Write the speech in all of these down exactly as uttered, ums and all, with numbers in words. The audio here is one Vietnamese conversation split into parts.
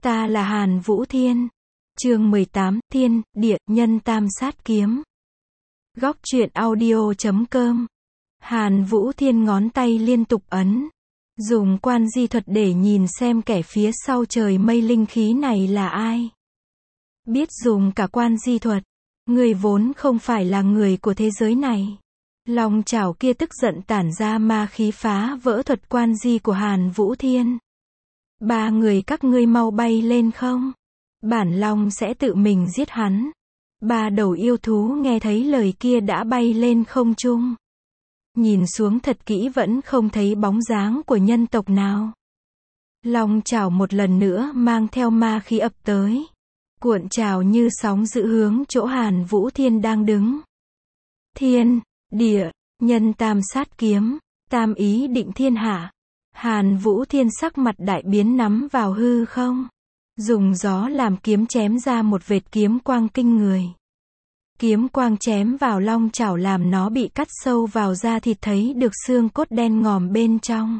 Ta là Hàn Vũ Thiên. Chương mười tám, Thiên, Địa, Nhân Tam Sát Kiếm. Góc truyện audio chấm com. Hàn Vũ Thiên ngón tay liên tục ấn, dùng quan di thuật để nhìn xem kẻ phía sau trời mây linh khí này là ai. Biết dùng cả quan di thuật, người vốn không phải là người của thế giới này. Long chảo kia tức giận tản ra ma khí phá vỡ thuật quan di của Hàn Vũ Thiên. Ba người các ngươi mau bay lên không? Bản long sẽ tự mình giết hắn. Ba đầu yêu thú nghe thấy lời kia đã bay lên không trung. Nhìn xuống thật kỹ vẫn không thấy bóng dáng của nhân tộc nào. Long chảo một lần nữa mang theo ma khí ập tới, cuộn trào như sóng dữ hướng chỗ Hàn Vũ Thiên đang đứng. Thiên, địa, nhân tam sát kiếm, tam ý định thiên hạ. Hàn Vũ Thiên sắc mặt đại biến nắm vào hư không, dùng gió làm kiếm chém ra một vệt kiếm quang kinh người. Kiếm quang chém vào long chảo làm nó bị cắt sâu vào da thịt, thấy được xương cốt đen ngòm bên trong.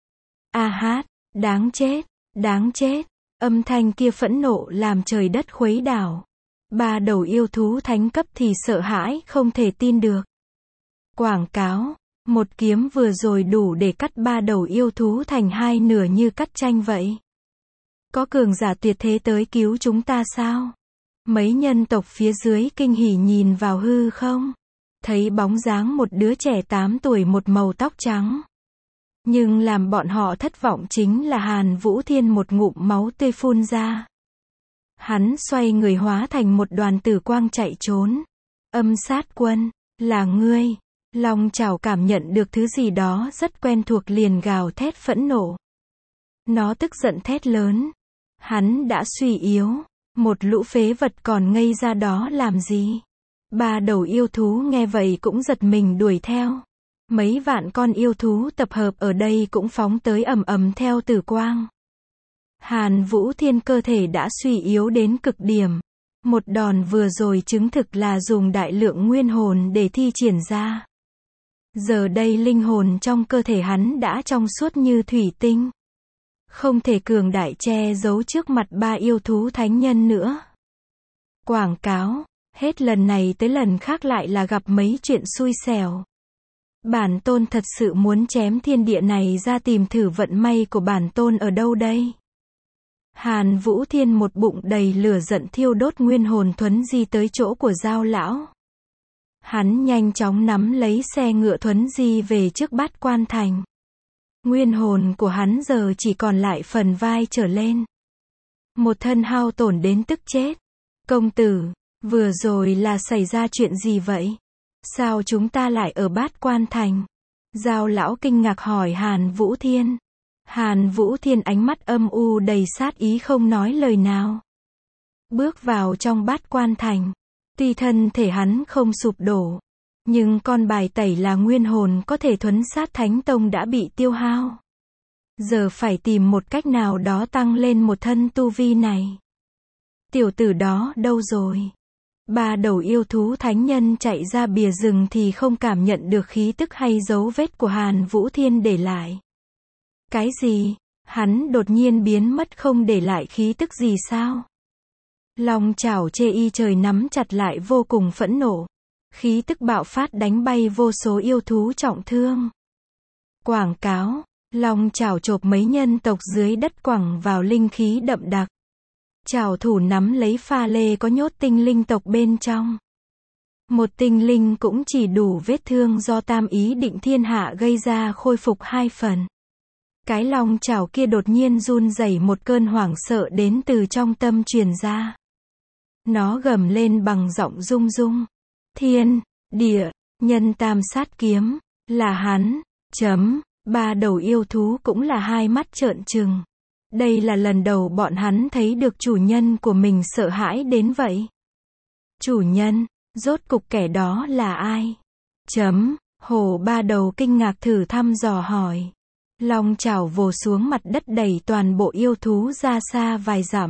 A hát, đáng chết, đáng chết. Âm thanh kia phẫn nộ làm trời đất khuấy đảo. Ba đầu yêu thú thánh cấp thì sợ hãi không thể tin được. Quảng cáo, một kiếm vừa rồi đủ để cắt ba đầu yêu thú thành hai nửa như cắt chanh vậy. Có cường giả tuyệt thế tới cứu chúng ta sao? Mấy nhân tộc phía dưới kinh hỉ nhìn vào hư không, thấy bóng dáng một đứa trẻ tám tuổi một màu tóc trắng. Nhưng làm bọn họ thất vọng chính là Hàn Vũ Thiên một ngụm máu tươi phun ra. Hắn xoay người hóa thành một đoàn tử quang chạy trốn. Âm sát quân, là ngươi. Long chảo cảm nhận được thứ gì đó rất quen thuộc liền gào thét phẫn nộ. Nó tức giận thét lớn. Hắn đã suy yếu. Một lũ phế vật còn ngây ra đó làm gì? Ba đầu yêu thú nghe vậy cũng giật mình đuổi theo. Mấy vạn con yêu thú tập hợp ở đây cũng phóng tới ầm ầm theo tử quang. Hàn Vũ Thiên cơ thể đã suy yếu đến cực điểm. Một đòn vừa rồi chứng thực là dùng đại lượng nguyên hồn để thi triển ra. Giờ đây linh hồn trong cơ thể hắn đã trong suốt như thủy tinh. Không thể cường đại che giấu trước mặt ba yêu thú thánh nhân nữa. Quảng cáo, hết lần này tới lần khác lại là gặp mấy chuyện xui xẻo. Bản tôn thật sự muốn chém thiên địa này ra tìm thử vận may của bản tôn ở đâu đây. Hàn Vũ Thiên một bụng đầy lửa giận thiêu đốt nguyên hồn thuấn di tới chỗ của Giao lão. Hắn nhanh chóng nắm lấy xe ngựa thuấn di về trước Bát Quan Thành. Nguyên hồn của hắn giờ chỉ còn lại phần vai trở lên. Một thân hao tổn đến tức chết. Công tử, vừa rồi là xảy ra chuyện gì vậy? Sao chúng ta lại ở Bát Quan Thành? Giao lão kinh ngạc hỏi Hàn Vũ Thiên. Hàn Vũ Thiên ánh mắt âm u đầy sát ý không nói lời nào. Bước vào trong Bát Quan Thành. Tuy thân thể hắn không sụp đổ, nhưng con bài tẩy là nguyên hồn có thể thuấn sát Thánh Tông đã bị tiêu hao. Giờ phải tìm một cách nào đó tăng lên một thân tu vi này. Tiểu tử đó đâu rồi? Ba đầu yêu thú thánh nhân chạy ra bìa rừng thì không cảm nhận được khí tức hay dấu vết của Hàn Vũ Thiên để lại. Cái gì? Hắn đột nhiên biến mất không để lại khí tức gì sao? Long chảo chê y trời nắm chặt lại vô cùng phẫn nộ. Khí tức bạo phát đánh bay vô số yêu thú trọng thương. Quảng cáo, long chảo chộp mấy nhân tộc dưới đất quẳng vào linh khí đậm đặc. Chảo thủ nắm lấy pha lê có nhốt tinh linh tộc bên trong. Một tinh linh cũng chỉ đủ vết thương do tam ý định thiên hạ gây ra khôi phục hai phần. Cái long chảo kia đột nhiên run rẩy, một cơn hoảng sợ đến từ trong tâm truyền ra. Nó gầm lên bằng giọng rung rung. Thiên, địa, nhân tam sát kiếm, là hắn, chấm, ba đầu yêu thú cũng là hai mắt trợn trừng. Đây là lần đầu bọn hắn thấy được chủ nhân của mình sợ hãi đến vậy. Chủ nhân, rốt cục kẻ đó là ai? Chấm, hổ ba đầu kinh ngạc thử thăm dò hỏi. Long chảo vồ xuống mặt đất đẩy toàn bộ yêu thú ra xa vài dặm.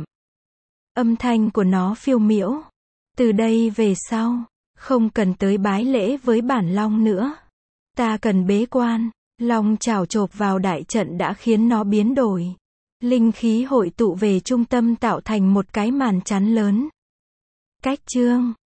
Âm thanh của nó phiêu miễu. Từ đây về sau, không cần tới bái lễ với bản long nữa. Ta cần bế quan. Long chảo chộp vào đại trận đã khiến nó biến đổi. Linh khí hội tụ về trung tâm tạo thành một cái màn chắn lớn. Cách chương